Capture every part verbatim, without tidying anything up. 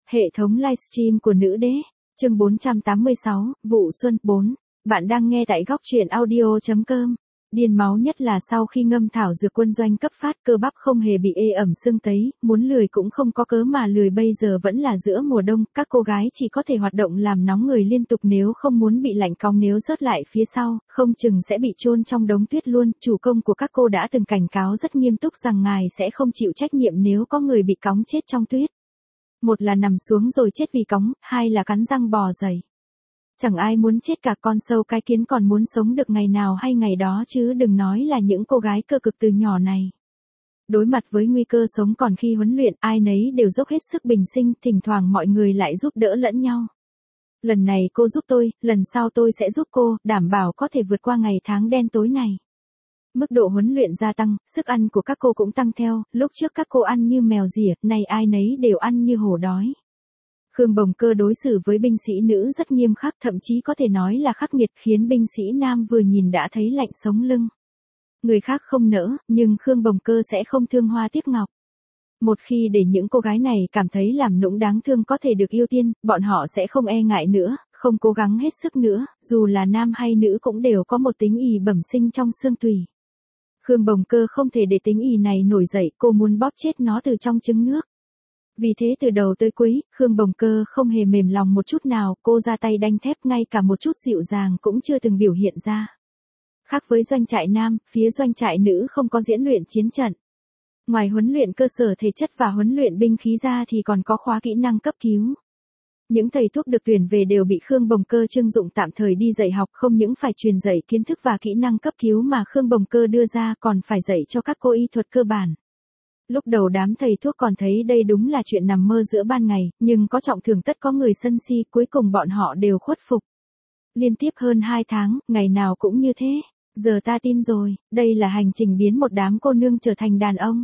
Hệ thống livestream của nữ đế, chương bốn trăm tám mươi sáu, vụ xuân bốn. Bạn đang nghe tại góc truyện audio chấm com. Điên máu nhất là sau khi ngâm thảo dược quân doanh cấp phát, cơ bắp không hề bị ê ẩm sưng tấy, muốn lười cũng không có cớ mà lười. Bây giờ vẫn là giữa mùa đông, các cô gái chỉ có thể hoạt động làm nóng người liên tục nếu không muốn bị lạnh cóng, nếu rớt lại phía sau, không chừng sẽ bị chôn trong đống tuyết luôn. Chủ công của các cô đã từng cảnh cáo rất nghiêm túc rằng ngài sẽ không chịu trách nhiệm nếu có người bị cóng chết trong tuyết. Một là nằm xuống rồi chết vì cóng, hai là cắn răng bò dậy. Chẳng ai muốn chết cả, con sâu cái kiến còn muốn sống được ngày nào hay ngày đó chứ đừng nói là những cô gái cơ cực từ nhỏ này. Đối mặt với nguy cơ sống còn khi huấn luyện, ai nấy đều dốc hết sức bình sinh, thỉnh thoảng mọi người lại giúp đỡ lẫn nhau. Lần này cô giúp tôi, lần sau tôi sẽ giúp cô, đảm bảo có thể vượt qua ngày tháng đen tối này. Mức độ huấn luyện gia tăng, sức ăn của các cô cũng tăng theo, lúc trước các cô ăn như mèo rỉa, nay ai nấy đều ăn như hổ đói. Khương Bồng Cơ đối xử với binh sĩ nữ rất nghiêm khắc, thậm chí có thể nói là khắc nghiệt, khiến binh sĩ nam vừa nhìn đã thấy lạnh sống lưng. Người khác không nỡ, nhưng Khương Bồng Cơ sẽ không thương hoa tiếc ngọc. Một khi để những cô gái này cảm thấy làm nũng đáng thương có thể được ưu tiên, bọn họ sẽ không e ngại nữa, không cố gắng hết sức nữa, dù là nam hay nữ cũng đều có một tính ỷ bẩm sinh trong xương tủy. Khương Bồng Cơ không thể để tính ỷ này nổi dậy, cô muốn bóp chết nó từ trong trứng nước. Vì thế từ đầu tới cuối, Khương Bồng Cơ không hề mềm lòng một chút nào, cô ra tay đanh thép, ngay cả một chút dịu dàng cũng chưa từng biểu hiện ra. Khác với doanh trại nam, phía doanh trại nữ không có diễn luyện chiến trận. Ngoài huấn luyện cơ sở thể chất và huấn luyện binh khí ra thì còn có khóa kỹ năng cấp cứu. Những thầy thuốc được tuyển về đều bị Khương Bồng Cơ trưng dụng tạm thời đi dạy học, không những phải truyền dạy kiến thức và kỹ năng cấp cứu mà Khương Bồng Cơ đưa ra, còn phải dạy cho các cô y thuật cơ bản. Lúc đầu đám thầy thuốc còn thấy đây đúng là chuyện nằm mơ giữa ban ngày, nhưng có trọng thưởng tất có người sân si, cuối cùng bọn họ đều khuất phục. Liên tiếp hơn hai tháng, ngày nào cũng như thế. Giờ ta tin rồi, đây là hành trình biến một đám cô nương trở thành đàn ông.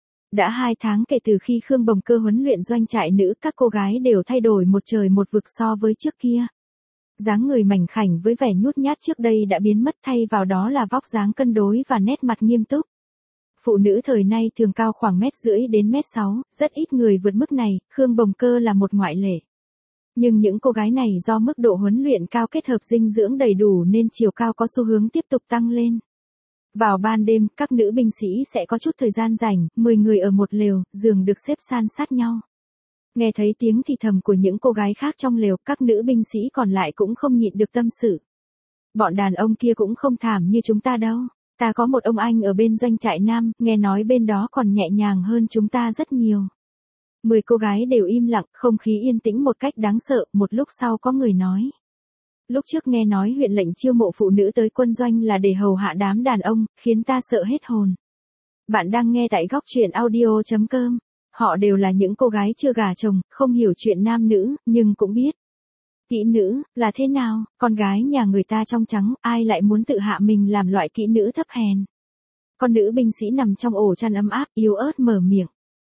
Đã hai tháng kể từ khi Khương Bồng Cơ huấn luyện doanh trại nữ, các cô gái đều thay đổi một trời một vực so với trước kia. Dáng người mảnh khảnh với vẻ nhút nhát trước đây đã biến mất, thay vào đó là vóc dáng cân đối và nét mặt nghiêm túc. Phụ nữ thời nay thường cao khoảng mét rưỡi đến mét sáu, rất ít người vượt mức này, Khương Bồng Cơ là một ngoại lệ. Nhưng những cô gái này do mức độ huấn luyện cao kết hợp dinh dưỡng đầy đủ nên chiều cao có xu hướng tiếp tục tăng lên. Vào ban đêm, các nữ binh sĩ sẽ có chút thời gian rảnh, mười người ở một lều, giường được xếp san sát nhau. Nghe thấy tiếng thì thầm của những cô gái khác trong lều, các nữ binh sĩ còn lại cũng không nhịn được tâm sự. Bọn đàn ông kia cũng không thảm như chúng ta đâu. Ta có một ông anh ở bên doanh trại nam, nghe nói bên đó còn nhẹ nhàng hơn chúng ta rất nhiều. Mười cô gái đều im lặng, không khí yên tĩnh một cách đáng sợ, một lúc sau có người nói. Lúc trước nghe nói huyện lệnh chiêu mộ phụ nữ tới quân doanh là để hầu hạ đám đàn ông, khiến ta sợ hết hồn. Bạn đang nghe tại góc truyện audio chấm com. Họ đều là những cô gái chưa gả chồng, không hiểu chuyện nam nữ, nhưng cũng biết. Kỹ nữ, là thế nào, con gái nhà người ta trong trắng, ai lại muốn tự hạ mình làm loại kỹ nữ thấp hèn. Con nữ binh sĩ nằm trong ổ chăn ấm áp, yếu ớt mở miệng.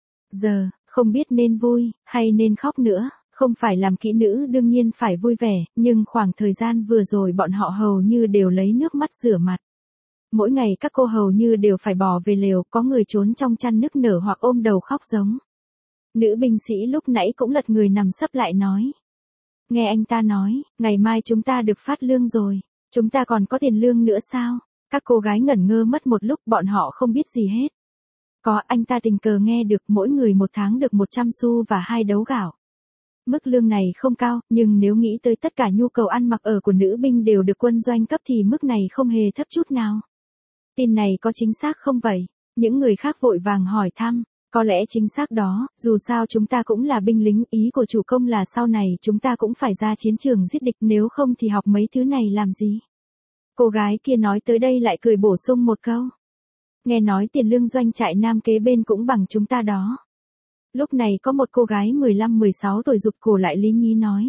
Giờ, không biết nên vui, hay nên khóc nữa, không phải làm kỹ nữ đương nhiên phải vui vẻ, nhưng khoảng thời gian vừa rồi bọn họ hầu như đều lấy nước mắt rửa mặt. Mỗi ngày các cô hầu như đều phải bỏ về lều, có người trốn trong chăn nức nở hoặc ôm đầu khóc giống. Nữ binh sĩ lúc nãy cũng lật người nằm sấp lại nói. Nghe anh ta nói, ngày mai chúng ta được phát lương rồi, chúng ta còn có tiền lương nữa sao? Các cô gái ngẩn ngơ mất một lúc, bọn họ không biết gì hết. Có, anh ta tình cờ nghe được mỗi người một tháng được một trăm xu và hai đấu gạo. Mức lương này không cao, nhưng nếu nghĩ tới tất cả nhu cầu ăn mặc ở của nữ binh đều được quân doanh cấp thì mức này không hề thấp chút nào. Tin này có chính xác không vậy? Những người khác vội vàng hỏi thăm. Có lẽ chính xác đó, dù sao chúng ta cũng là binh lính, ý của chủ công là sau này chúng ta cũng phải ra chiến trường giết địch, nếu không thì học mấy thứ này làm gì. Cô gái kia nói tới đây lại cười bổ sung một câu. Nghe nói tiền lương doanh trại nam kế bên cũng bằng chúng ta đó. Lúc này có một cô gái mười lăm mười sáu tuổi rụt cổ lại lý nhí nói.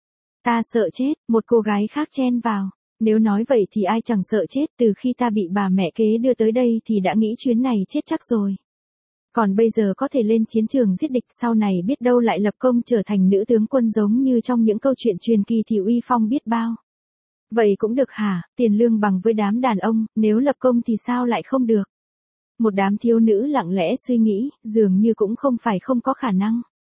Ta sợ chết, một cô gái khác chen vào. Nếu nói vậy thì ai chẳng sợ chết, từ khi ta bị bà mẹ kế đưa tới đây thì đã nghĩ chuyến này chết chắc rồi. Còn bây giờ có thể lên chiến trường giết địch, sau này biết đâu lại lập công trở thành nữ tướng quân giống như trong những câu chuyện truyền kỳ thì uy phong biết bao. Vậy cũng được hả, tiền lương bằng với đám đàn ông, nếu lập công thì sao lại không được? Một đám thiếu nữ lặng lẽ suy nghĩ, dường như cũng không phải không có khả năng.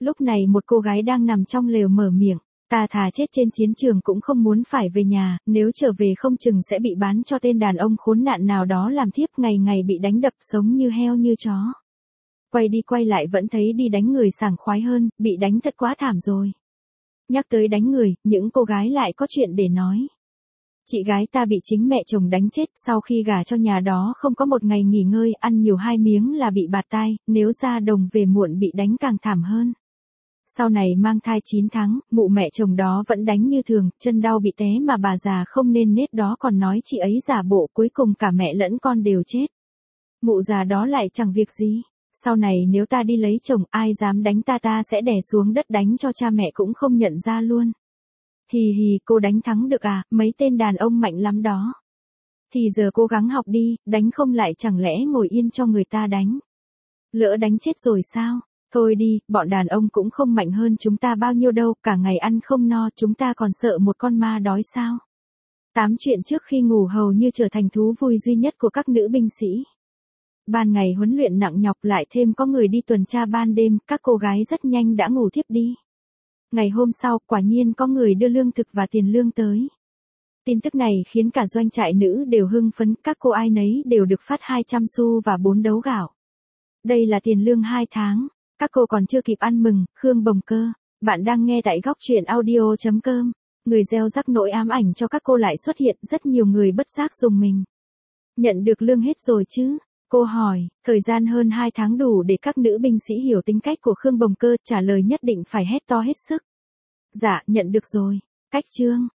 Lúc này một cô gái đang nằm trong lều mở miệng, ta thà chết trên chiến trường cũng không muốn phải về nhà, nếu trở về không chừng sẽ bị bán cho tên đàn ông khốn nạn nào đó làm thiếp, ngày ngày bị đánh đập sống như heo như chó. Quay đi quay lại vẫn thấy đi đánh người sảng khoái hơn, bị đánh thật quá thảm rồi. Nhắc tới đánh người, những cô gái lại có chuyện để nói. Chị gái ta bị chính mẹ chồng đánh chết, sau khi gả cho nhà đó không có một ngày nghỉ ngơi, ăn nhiều hai miếng là bị bạt tai, nếu ra đồng về muộn bị đánh càng thảm hơn. Sau này mang thai chín tháng, mụ mẹ chồng đó vẫn đánh như thường, chân đau bị té mà bà già không nên nết đó còn nói chị ấy giả bộ, cuối cùng cả mẹ lẫn con đều chết. Mụ già đó lại chẳng việc gì. Sau này nếu ta đi lấy chồng, ai dám đánh ta ta sẽ đè xuống đất đánh cho cha mẹ cũng không nhận ra luôn. Hì hì, cô đánh thắng được à, mấy tên đàn ông mạnh lắm đó. Thì giờ cố gắng học đi, đánh không lại chẳng lẽ ngồi yên cho người ta đánh. Lỡ đánh chết rồi sao? Thôi đi, bọn đàn ông cũng không mạnh hơn chúng ta bao nhiêu đâu, cả ngày ăn không no, chúng ta còn sợ một con ma đói sao? Tám chuyện trước khi ngủ hầu như trở thành thú vui duy nhất của các nữ binh sĩ. Ban ngày huấn luyện nặng nhọc lại thêm có người đi tuần tra ban đêm, các cô gái rất nhanh đã ngủ thiếp đi. Ngày hôm sau, quả nhiên có người đưa lương thực và tiền lương tới. Tin tức này khiến cả doanh trại nữ đều hưng phấn, các cô ai nấy đều được phát hai trăm xu và bốn đấu gạo. Đây là tiền lương hai tháng, các cô còn chưa kịp ăn mừng, Khương Bồng Cơ. Bạn đang nghe tại góc truyện audio chấm com. Người gieo rắc nỗi ám ảnh cho các cô lại xuất hiện, rất nhiều người bất giác dùng mình. Nhận được lương hết rồi chứ? Cô hỏi, thời gian hơn hai tháng đủ để các nữ binh sĩ hiểu tính cách của Khương Bồng Cơ, trả lời nhất định phải hét to hết sức. Dạ, nhận được rồi. Cách chương.